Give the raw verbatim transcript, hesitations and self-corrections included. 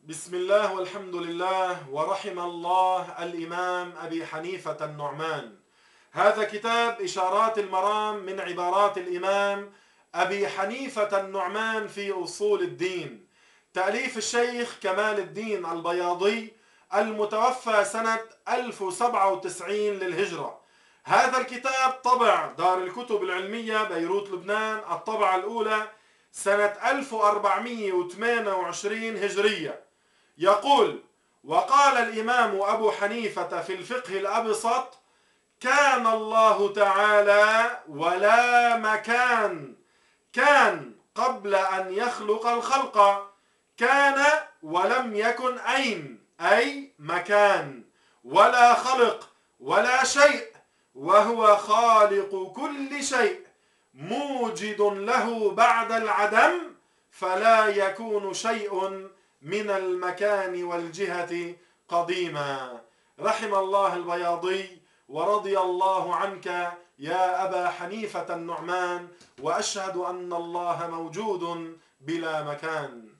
بسم الله والحمد لله ورحم الله الإمام أبي حنيفة النعمان. هذا كتاب إشارات المرام من عبارات الإمام أبي حنيفة النعمان في أصول الدين، تأليف الشيخ كمال الدين البياضي، المتوفى سنة ألف وسبعة وتسعين للهجرة. هذا الكتاب طبع دار الكتب العلمية بيروت لبنان، الطبعة الأولى سنة ألف وأربعمئة وثمانية وعشرين هجرية. يقول: وقال الإمام أبو حنيفة في الفقه الأبسط: كان الله تعالى ولا مكان، كان قبل أن يخلق الخلق، كان ولم يكن أين أي مكان، ولا خلق ولا شيء، وهو خالق كل شيء، موجد له بعد العدم، فلا يكون شيء من المكان والجهة قديما. رحم الله البياضي ورضي الله عنك يا أبا حنيفة النعمان، وأشهد أن الله موجود بلا مكان.